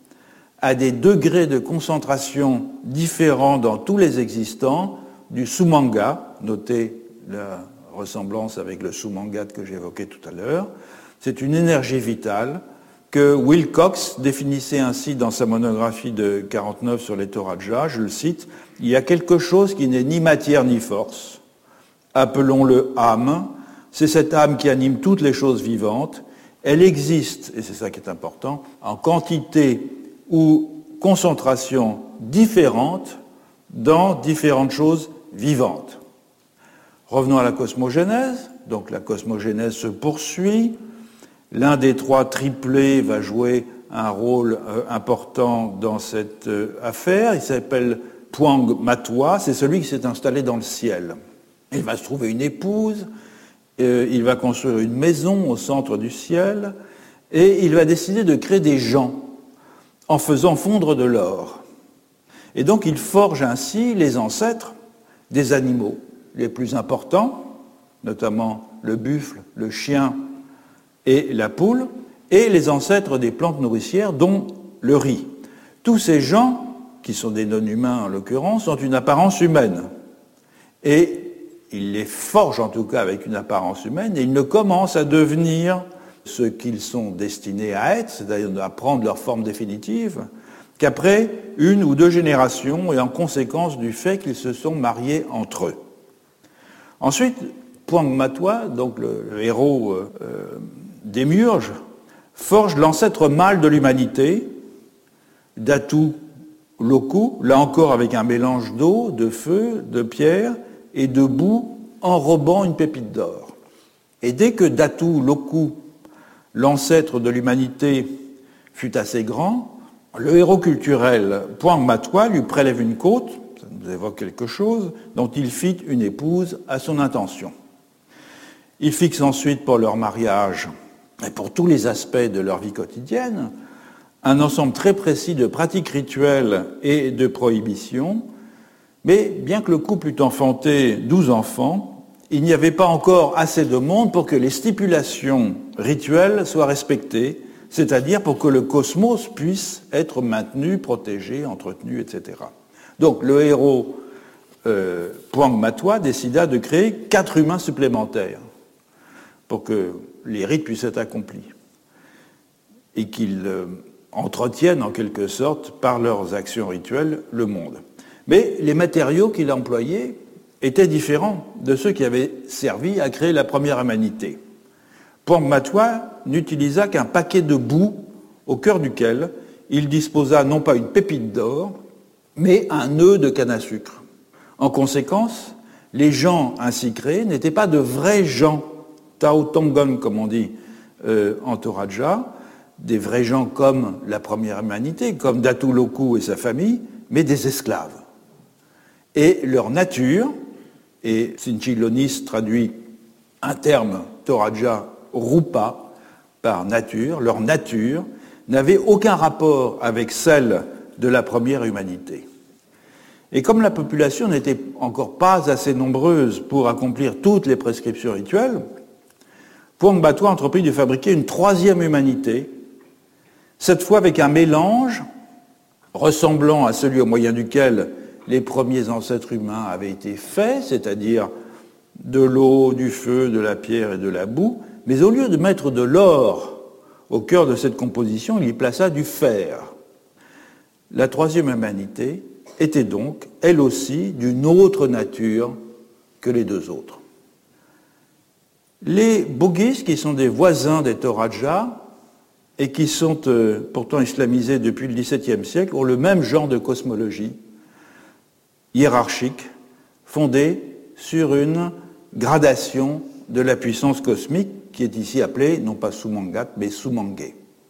à des degrés de concentration différents dans tous les existants du sumanga, notez la ressemblance avec le sumangat que j'évoquais tout à l'heure. C'est une énergie vitale que Wilcox définissait ainsi dans sa monographie de 49 sur les Toraja, je le cite, « Il y a quelque chose qui n'est ni matière ni force, appelons-le âme, c'est cette âme qui anime toutes les choses vivantes, elle existe, et c'est ça qui est important, en quantité ou concentration différentes dans différentes choses vivantes. » Revenons à la cosmogénèse. Donc la cosmogénèse se poursuit. L'un des 3 triplés va jouer un rôle important dans cette affaire. Il s'appelle Puang Matwa. C'est celui qui s'est installé dans le ciel. Il va se trouver une épouse. Il va construire une maison au centre du ciel. Et il va décider de créer des gens en faisant fondre de l'or. Et donc il forge ainsi les ancêtres des animaux les plus importants, notamment le buffle, le chien et la poule, et les ancêtres des plantes nourricières, dont le riz. Tous ces gens, qui sont des non-humains en l'occurrence, ont une apparence humaine. Et il les forge en tout cas avec une apparence humaine, et ils ne commencent à devenir ce qu'ils sont destinés à être, c'est-à-dire à prendre leur forme définitive, qu'après 1 ou 2 générations, et en conséquence du fait qu'ils se sont mariés entre eux. Ensuite, Puang Matwa, donc le héros démiurge, forge l'ancêtre mâle de l'humanité, Datu Loku, là encore avec un mélange d'eau, de feu, de pierre et de boue enrobant une pépite d'or. Et dès que Datu Loku l'ancêtre de l'humanité, fut assez grand, le héros culturel Puang Matwa lui prélève une côte, ça nous évoque quelque chose, dont il fit une épouse à son intention. Il fixe ensuite pour leur mariage et pour tous les aspects de leur vie quotidienne un ensemble très précis de pratiques rituelles et de prohibitions, mais bien que le couple eût enfanté 12 enfants, il n'y avait pas encore assez de monde pour que les stipulations rituelles soient respectées, c'est-à-dire pour que le cosmos puisse être maintenu, protégé, entretenu, etc. Donc le héros Puang Matwa décida de créer 4 humains supplémentaires pour que les rites puissent être accomplis et qu'ils entretiennent en quelque sorte par leurs actions rituelles le monde. Mais les matériaux qu'il a employés étaient différents de ceux qui avaient servi à créer la première humanité. Puang Matwa n'utilisa qu'un paquet de boue au cœur duquel il disposa non pas une pépite d'or, mais un nœud de canne à sucre. En conséquence, les gens ainsi créés n'étaient pas de vrais gens, Tao Tongon comme on dit en Toraja, des vrais gens comme la première humanité, comme Datu Loku et sa famille, mais des esclaves. Et leur nature, et Sinchi Lonis traduit un terme Toraja Rupa par nature, leur nature n'avait aucun rapport avec celle de la première humanité. Et comme la population n'était encore pas assez nombreuse pour accomplir toutes les prescriptions rituelles, Puang Matwa entreprit de fabriquer une 3e humanité, cette fois avec un mélange ressemblant à celui au moyen duquel les premiers ancêtres humains avaient été faits, c'est-à-dire de l'eau, du feu, de la pierre et de la boue, mais au lieu de mettre de l'or au cœur de cette composition, il y plaça du fer. La 3e humanité était donc, elle aussi, d'une autre nature que les 2 autres. Les Bugis, qui sont des voisins des Toraja et qui sont pourtant islamisés depuis le XVIIe siècle, ont le même genre de cosmologie hiérarchique fondée sur une gradation de la puissance cosmique qui est ici appelée non pas Sumangat mais Sumangé.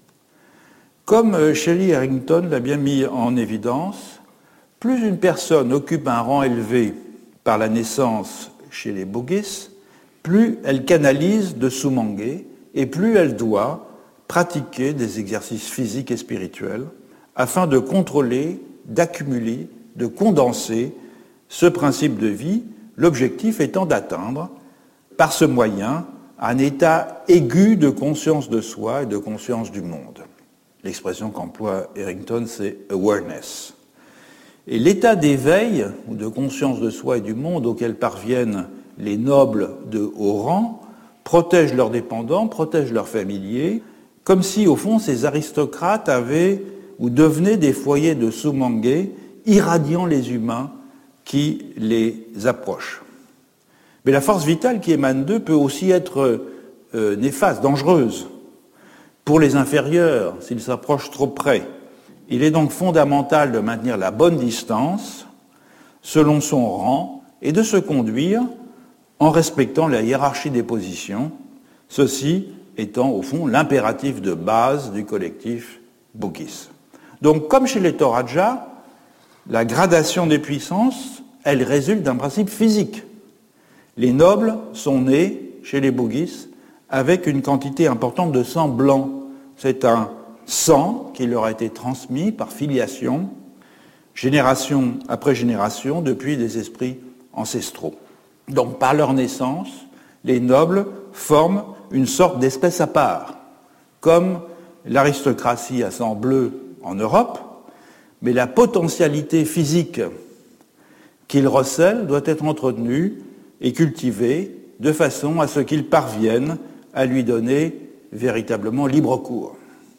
Comme Shelley Harrington l'a bien mis en évidence, plus une personne occupe un rang élevé par la naissance chez les Bugis, plus elle canalise de Sumangé et plus elle doit pratiquer des exercices physiques et spirituels afin de contrôler, d'accumuler, de condenser ce principe de vie, l'objectif étant d'atteindre, par ce moyen, un état aigu de conscience de soi et de conscience du monde. L'expression qu'emploie Harrington, c'est « awareness ». Et l'état d'éveil ou de conscience de soi et du monde auquel parviennent les nobles de haut rang protège leurs dépendants, protège leurs familiers, comme si, au fond, ces aristocrates avaient ou devenaient des foyers de Sumangé irradiant les humains qui les approchent. Mais la force vitale qui émane d'eux peut aussi être néfaste, dangereuse. Pour les inférieurs, s'ils s'approchent trop près, il est donc fondamental de maintenir la bonne distance selon son rang et de se conduire en respectant la hiérarchie des positions, ceci étant au fond l'impératif de base du collectif Bugis. Donc comme chez les Toraja, la gradation des puissances, elle résulte d'un principe physique. Les nobles sont nés chez les Bugis avec une quantité importante de sang blanc. C'est un sang qui leur a été transmis par filiation, génération après génération, depuis des esprits ancestraux. Donc, par leur naissance, les nobles forment une sorte d'espèce à part, comme l'aristocratie à sang bleu en Europe, mais la potentialité physique qu'ils recèlent doit être entretenue et cultivée de façon à ce qu'ils parviennent à lui donner véritablement libre cours.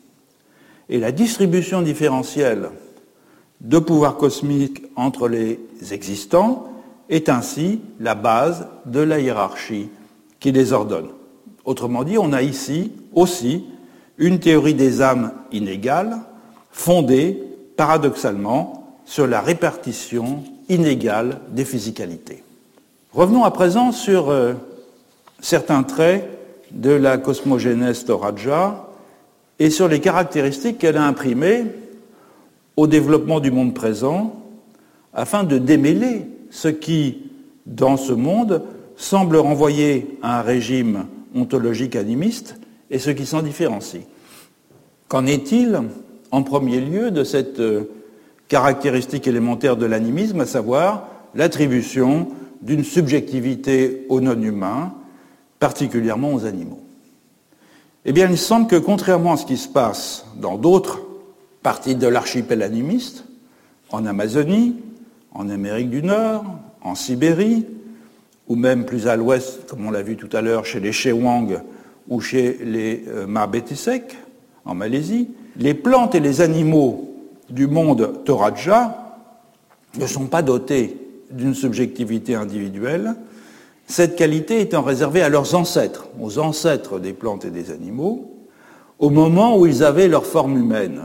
Et la distribution différentielle de pouvoir cosmique entre les existants est ainsi la base de la hiérarchie qui les ordonne. Autrement dit, on a ici aussi une théorie des âmes inégales fondée, paradoxalement, sur la répartition inégale des physicalités. Revenons à présent sur certains traits de la cosmogénèse Toraja et sur les caractéristiques qu'elle a imprimées au développement du monde présent afin de démêler ce qui, dans ce monde, semble renvoyer à un régime ontologique animiste et ce qui s'en différencie. Qu'en est-il, en premier lieu, de cette caractéristique élémentaire de l'animisme, à savoir l'attribution d'une subjectivité aux non-humains, particulièrement aux animaux? Eh bien, il semble que, contrairement à ce qui se passe dans d'autres parties de l'archipel animiste, en Amazonie, en Amérique du Nord, en Sibérie, ou même plus à l'ouest, comme on l'a vu tout à l'heure, chez les Chewang ou chez les Marbétisek, en Malaisie, les plantes et les animaux du monde Toraja ne sont pas dotés d'une subjectivité individuelle, cette qualité étant réservée à leurs ancêtres, aux ancêtres des plantes et des animaux, au moment où ils avaient leur forme humaine,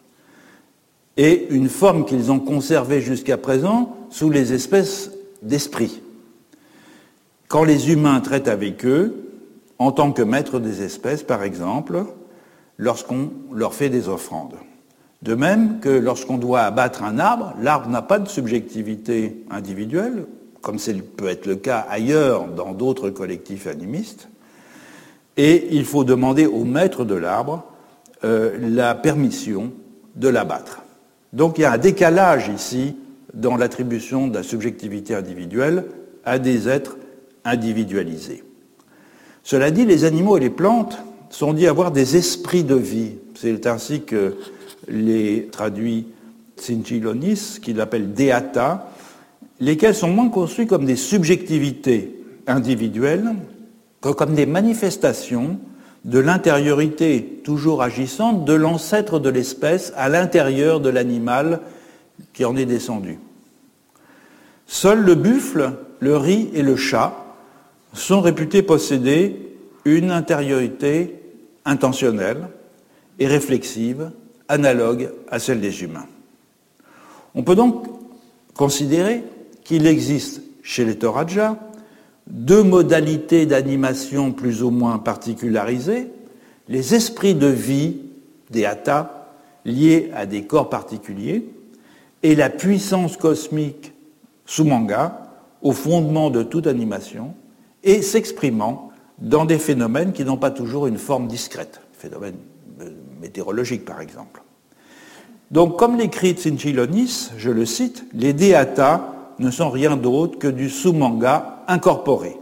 et une forme qu'ils ont conservée jusqu'à présent sous les espèces d'esprit. Quand les humains traitent avec eux, en tant que maîtres des espèces, par exemple, lorsqu'on leur fait des offrandes. De même que lorsqu'on doit abattre un arbre, l'arbre n'a pas de subjectivité individuelle, comme ça peut être le cas ailleurs dans d'autres collectifs animistes, et il faut demander au maître de l'arbre la permission de l'abattre. Donc il y a un décalage ici dans l'attribution de la subjectivité individuelle à des êtres individualisés. Cela dit, les animaux et les plantes sont dits avoir des esprits de vie. C'est ainsi que les traduit Tsinchilonis, qu'il appelle deata, lesquels sont moins construits comme des subjectivités individuelles que comme des manifestations de l'intériorité toujours agissante de l'ancêtre de l'espèce à l'intérieur de l'animal qui en est descendu. Seuls le buffle, le riz et le chat sont réputés posséder une intériorité intentionnelle et réflexive, analogue à celle des humains. On peut donc considérer qu'il existe chez les Toraja deux modalités d'animation plus ou moins particularisées, les esprits de vie, des hattas, liés à des corps particuliers, et la puissance cosmique Sumanga, au fondement de toute animation, et s'exprimant dans des phénomènes qui n'ont pas toujours une forme discrète, phénomènes météorologiques par exemple. Donc, comme l'écrit Tsinchilonis, je le cite, les Dehatas ne sont rien d'autre que du Sumanga incorporé.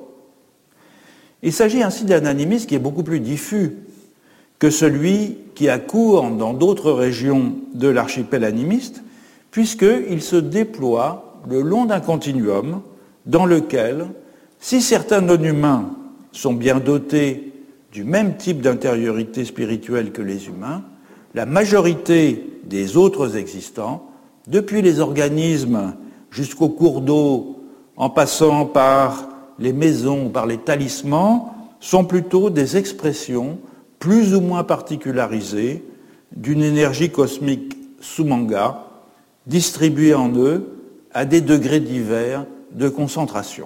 Il s'agit ainsi d'un animisme qui est beaucoup plus diffus que celui qui a cours dans d'autres régions de l'archipel animiste, puisqu'il se déploie le long d'un continuum dans lequel, si certains non-humains sont bien dotés du même type d'intériorité spirituelle que les humains, la majorité des autres existants, depuis les organismes jusqu'aux cours d'eau, en passant par les maisons, par les talismans, sont plutôt des expressions plus ou moins particularisées d'une énergie cosmique Sumanga, distribuée en eux à des degrés divers de concentration.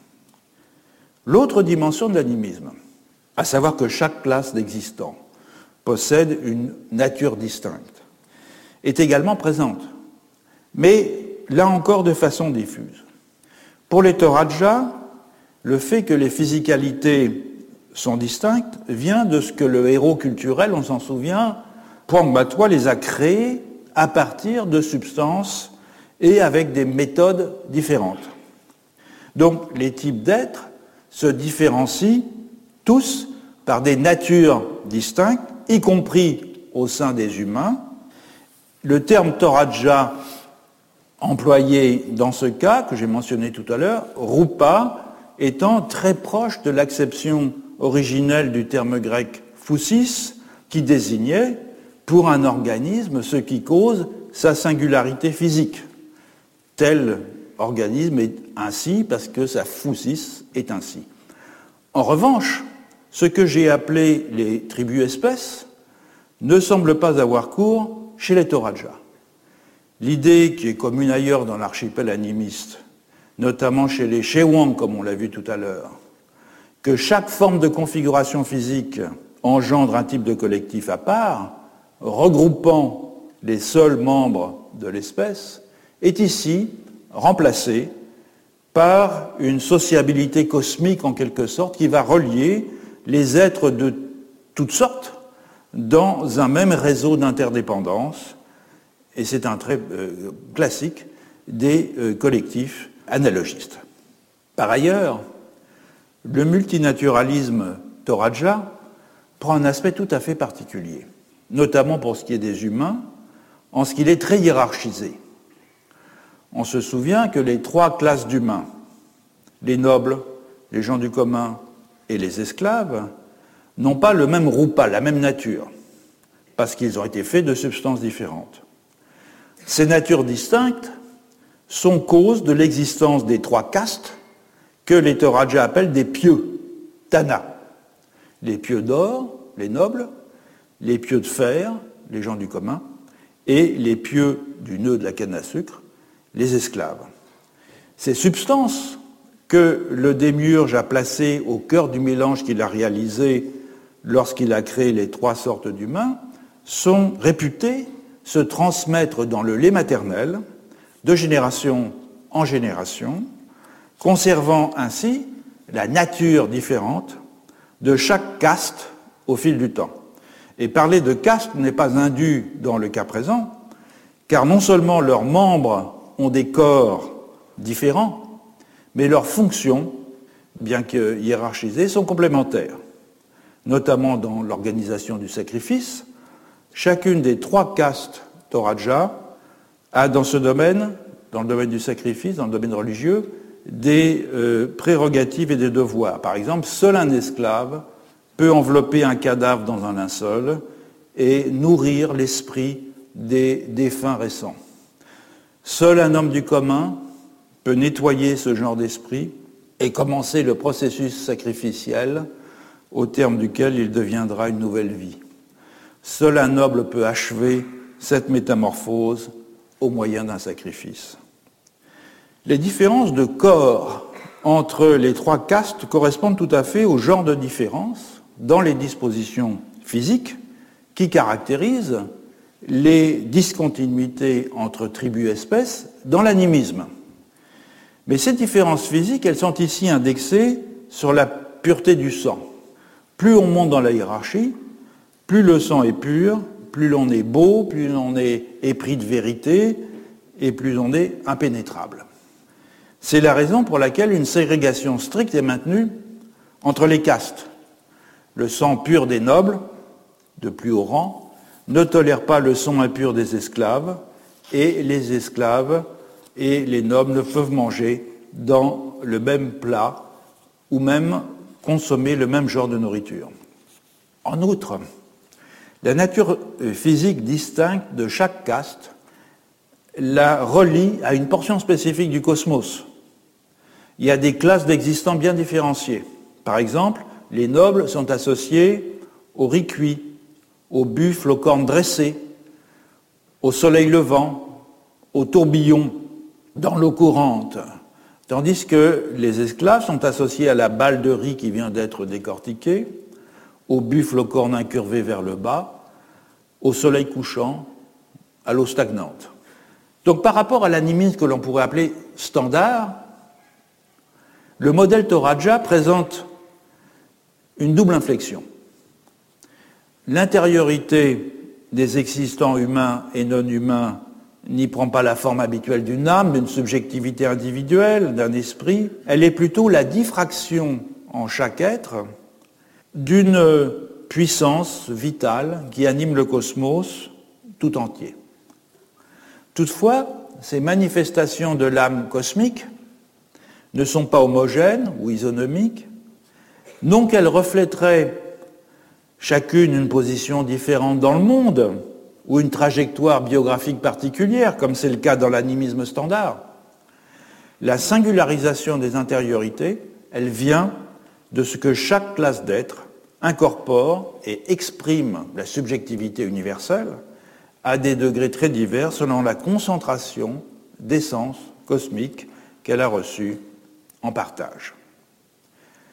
L'autre dimension de l'animisme, à savoir que chaque classe d'existants possède une nature distincte, est également présente, mais là encore de façon diffuse. Pour les Toraja, le fait que les physicalités sont distinctes vient de ce que le héros culturel, on s'en souvient, Pwang Batwa les a créés à partir de substances et avec des méthodes différentes. Donc les types d'êtres se différencient tous par des natures distinctes, y compris au sein des humains. Le terme Toraja employé dans ce cas, que j'ai mentionné tout à l'heure, Rupa, étant très proche de l'acception originelle du terme grec phusis, qui désignait pour un organisme ce qui cause sa singularité physique. Tel organisme est ainsi parce que sa phusis est ainsi. En revanche, ce que j'ai appelé les tribus-espèces ne semble pas avoir cours chez les Toraja. L'idée qui est commune ailleurs dans l'archipel animiste, notamment chez les Chewang, comme on l'a vu tout à l'heure, que chaque forme de configuration physique engendre un type de collectif à part, regroupant les seuls membres de l'espèce, est ici remplacée par une sociabilité cosmique en quelque sorte qui va relier les êtres de toutes sortes dans un même réseau d'interdépendance, et c'est un trait classique des collectifs analogistes. Par ailleurs, le multinaturalisme Toraja prend un aspect tout à fait particulier, notamment pour ce qui est des humains, en ce qu'il est très hiérarchisé. On se souvient que les trois classes d'humains, les nobles, les gens du commun et les esclaves, n'ont pas le même rupa, la même nature, parce qu'ils ont été faits de substances différentes. Ces natures distinctes sont cause de l'existence des trois castes que les Toraja appellent des pieux, Tana. Les pieux d'or, les nobles, les pieux de fer, les gens du commun, et les pieux du nœud de la canne à sucre, les esclaves. Ces substances que le démiurge a placées au cœur du mélange qu'il a réalisé lorsqu'il a créé les trois sortes d'humains sont réputées se transmettre dans le lait maternel de génération en génération, conservant ainsi la nature différente de chaque caste au fil du temps. Et parler de caste n'est pas indu dans le cas présent, car non seulement leurs membres ont des corps différents, mais leurs fonctions, bien que hiérarchisées, sont complémentaires. Notamment dans l'organisation du sacrifice, chacune des trois castes Toraja a dans ce domaine, dans le domaine du sacrifice, dans le domaine religieux, des prérogatives et des devoirs. Par exemple, seul un esclave peut envelopper un cadavre dans un linceul et nourrir l'esprit des défunts récents. Seul un homme du commun peut nettoyer ce genre d'esprit et commencer le processus sacrificiel au terme duquel il deviendra une nouvelle vie. Seul un noble peut achever cette métamorphose au moyen d'un sacrifice. Les différences de corps entre les trois castes correspondent tout à fait au genre de différence dans les dispositions physiques qui caractérisent les discontinuités entre tribus et espèces dans l'animisme. Mais ces différences physiques, elles sont ici indexées sur la pureté du sang. Plus on monte dans la hiérarchie, plus le sang est pur, plus l'on est beau, plus l'on est épris de vérité et plus on est impénétrable. C'est la raison pour laquelle une ségrégation stricte est maintenue entre les castes. Le sang pur des nobles, de plus haut rang, ne tolère pas le sang impur des esclaves, et les esclaves et les nobles ne peuvent manger dans le même plat ou même consommer le même genre de nourriture. En outre, la nature physique distincte de chaque caste la relie à une portion spécifique du cosmos. Il y a des classes d'existants bien différenciées. Par exemple, les nobles sont associés au riz cuit, au buffle aux cornes dressées, au soleil levant, au tourbillon dans l'eau courante, tandis que les esclaves sont associés à la balle de riz qui vient d'être décortiquée, au buffle aux cornes incurvées vers le bas, au soleil couchant, à l'eau stagnante. Donc par rapport à l'animisme que l'on pourrait appeler standard, le modèle Toraja présente une double inflexion. L'intériorité des existants humains et non humains n'y prend pas la forme habituelle d'une âme, d'une subjectivité individuelle, d'un esprit. Elle est plutôt la diffraction en chaque être d'une puissance vitale qui anime le cosmos tout entier. Toutefois, ces manifestations de l'âme cosmique ne sont pas homogènes ou isonomiques, non qu'elles reflèteraient chacune une position différente dans le monde ou une trajectoire biographique particulière, comme c'est le cas dans l'animisme standard. La singularisation des intériorités, elle vient de ce que chaque classe d'êtres incorpore et exprime la subjectivité universelle à des degrés très divers selon la concentration d'essence cosmique qu'elle a reçue en partage.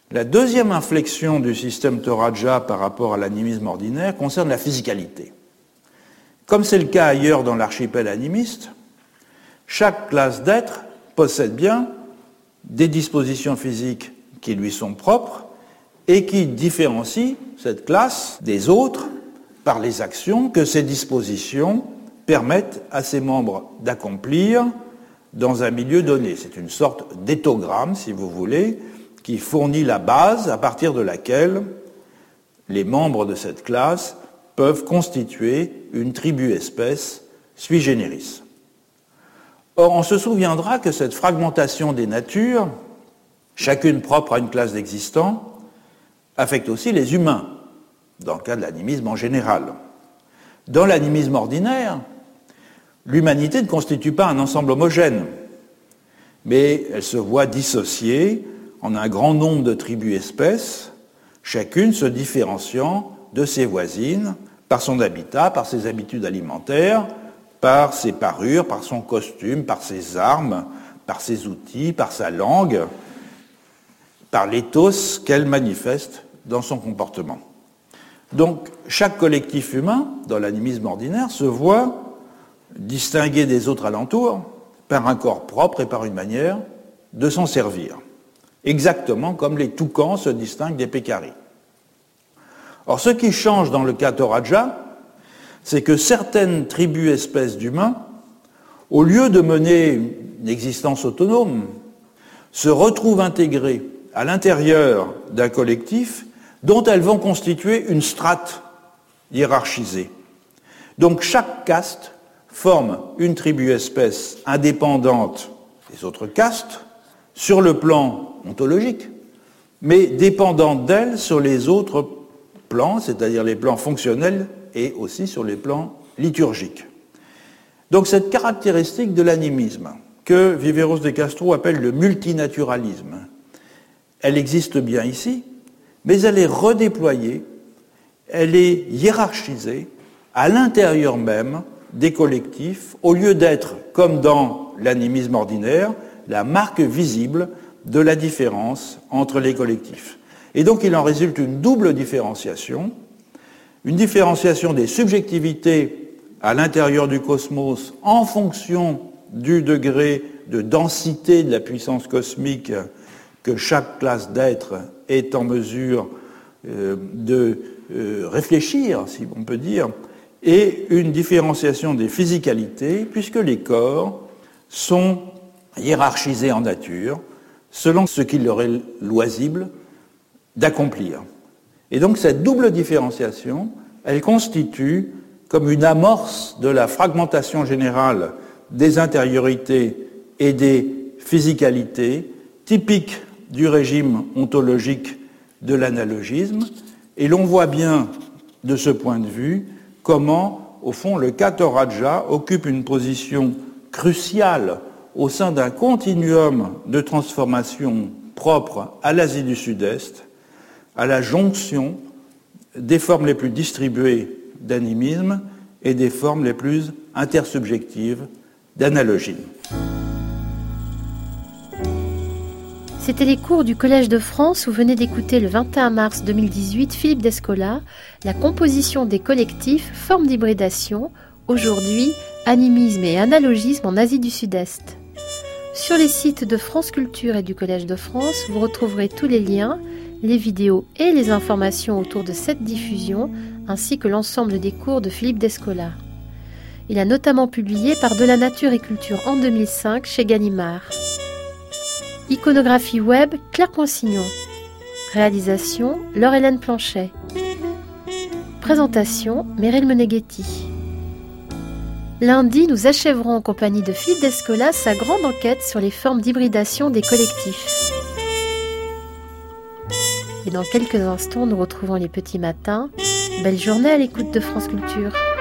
La deuxième inflexion du système Toraja par rapport à l'animisme ordinaire concerne la physicalité. Comme c'est le cas ailleurs dans l'archipel animiste, chaque classe d'êtres possède bien des dispositions physiques qui lui sont propres et qui différencient cette classe des autres par les actions que ces dispositions permettent à ses membres d'accomplir dans un milieu donné. C'est une sorte d'éthogramme, si vous voulez, qui fournit la base à partir de laquelle les membres de cette classe peuvent constituer une tribu-espèce sui generis. Or, on se souviendra que cette fragmentation des natures, chacune propre à une classe d'existants, affecte aussi les humains, dans le cas de l'animisme en général. Dans l'animisme ordinaire, l'humanité ne constitue pas un ensemble homogène, mais elle se voit dissociée en un grand nombre de tribus-espèces, chacune se différenciant de ses voisines par son habitat, par ses habitudes alimentaires, par ses parures, par son costume, par ses armes, par ses outils, par sa langue, par l'éthos qu'elle manifeste dans son comportement. Donc, chaque collectif humain, dans l'animisme ordinaire, se voit distingué des autres alentours par un corps propre et par une manière de s'en servir. Exactement comme les toucans se distinguent des pécaris. Or, ce qui change dans le cas Toraja, c'est que certaines tribus-espèces d'humains, au lieu de mener une existence autonome, se retrouvent intégrées à l'intérieur d'un collectif dont elles vont constituer une strate hiérarchisée. Donc chaque caste forme une tribu-espèce indépendante des autres castes sur le plan ontologique, mais dépendante d'elle sur les autres plans, c'est-à-dire les plans fonctionnels et aussi sur les plans liturgiques. Donc cette caractéristique de l'animisme, que Viveros de Castro appelle le multinaturalisme, elle existe bien ici, mais elle est redéployée, elle est hiérarchisée à l'intérieur même des collectifs, au lieu d'être, comme dans l'animisme ordinaire, la marque visible de la différence entre les collectifs. Et donc il en résulte une double différenciation, une différenciation des subjectivités à l'intérieur du cosmos en fonction du degré de densité de la puissance cosmique que chaque classe d'êtres est en mesure de réfléchir, si on peut dire, et une différenciation des physicalités, puisque les corps sont hiérarchisés en nature, selon ce qu'il leur est loisible d'accomplir. Et donc cette double différenciation, elle constitue comme une amorce de la fragmentation générale des intériorités et des physicalités, typique du régime ontologique de l'analogisme, et l'on voit bien de ce point de vue comment, au fond, le cas Toraja occupe une position cruciale au sein d'un continuum de transformation propre à l'Asie du Sud-Est, à la jonction des formes les plus distribuées d'animisme et des formes les plus intersubjectives d'analogie. C'était les cours du Collège de France où venait d'écouter le 21 mars 2018 Philippe Descola, la composition des collectifs, formes d'hybridation, aujourd'hui animisme et analogisme en Asie du Sud-Est. Sur les sites de France Culture et du Collège de France, vous retrouverez tous les liens, les vidéos et les informations autour de cette diffusion, ainsi que l'ensemble des cours de Philippe Descola. Il a notamment publié Par de la nature et culture en 2005 chez Gallimard. Iconographie web, Claire Poinsignon. Réalisation, Laure-Hélène Planchet. Présentation, Meryl Meneghetti. Lundi, nous achèverons en compagnie de Philippe Descola sa grande enquête sur les formes d'hybridation des collectifs. Et dans quelques instants, nous retrouvons les petits matins. Belle journée à l'écoute de France Culture.